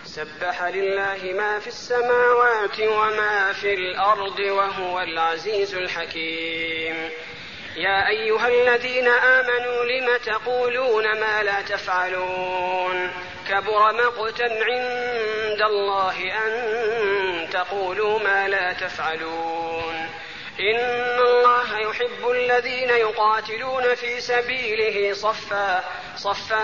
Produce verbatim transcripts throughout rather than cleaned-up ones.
سبح لله ما في السماوات وما في الأرض وهو العزيز الحكيم. يا أيها الذين آمنوا لم تقولون ما لا تفعلون كبر مقتا عند الله أن تقولوا ما لا تفعلون. إن الله يحب الذين يقاتلون في سبيله صفا صفا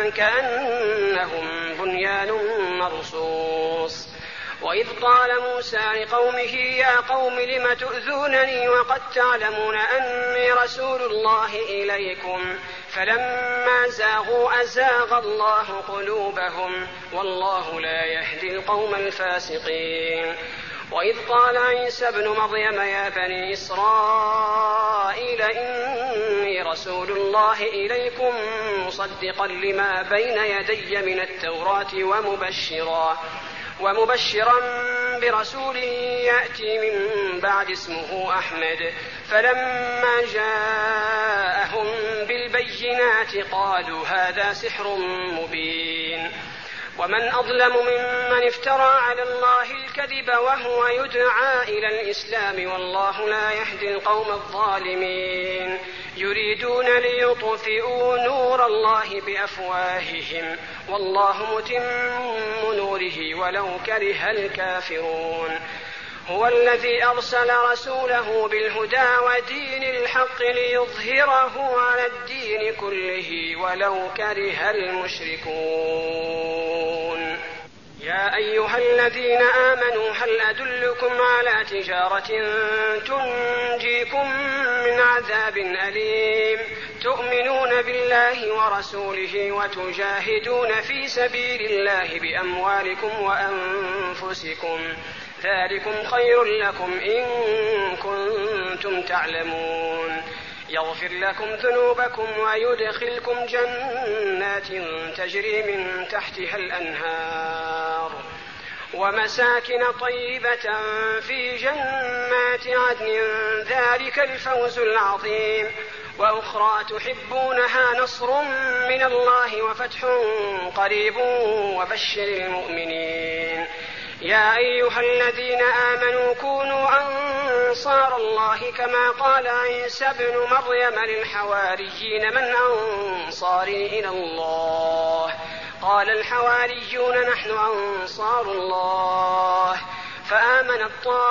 كأنهم بنيان مرصوص. وإذ قال موسى لقومه يا قوم لم تؤذونني وقد تعلمون أني رسول الله إليكم فلما زاغوا أزاغ الله قلوبهم والله لا يهدي القوم الفاسقين. وإذ قال عيسى ابن مريم يا بني إسرائيل إني رسول الله إليكم مصدقا لما بين يدي من التوراة ومبشرا ومبشرا برسول يأتي من بعد اسمه أحمد. فلما جاءهم بالبينات قالوا هذا سحر مبين. ومن أظلم ممن افترى على الله الكذب وهو يدعى إلى الإسلام والله لا يهدي القوم الظالمين. يريدون ليطفئوا نور الله بأفواههم والله متم نوره ولو كره الكافرون. هو الذي أرسل رسوله بالهدى ودين الحق ليظهره على الدين كله ولو كره المشركون. يا أيها الذين آمنوا هل أدلكم على تجارة تنجيكم من عذاب أليم تؤمنون بالله ورسوله وتجاهدون في سبيل الله بأموالكم وأنفسكم ذلكم خير لكم إن كنتم تعلمون. يغفر لكم ذنوبكم ويدخلكم جنات تجري من تحتها الأنهار ومساكن طيبة في جنات عدن ذلك الفوز العظيم. وأخرى تحبونها نصر من الله وفتح قريب وبشر المؤمنين. يا أيها الذين آمنوا كونوا أنصار الله كما قال عيسى ابن مريم للحواريين من أنصاري إلى الله قال الحواريون نحن أنصار الله. فآمنت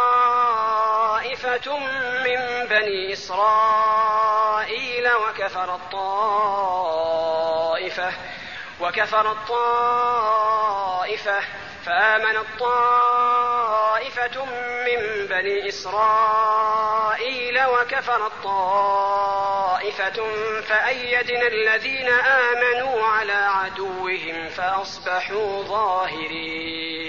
طائفة من بني إسرائيل وكفرت طائفة وكفرت طائفة فآمنت طائفة من بني إسرائيل وكفرت طائفة فأيدنا الذين آمنوا على عدوهم فأصبحوا ظاهرين.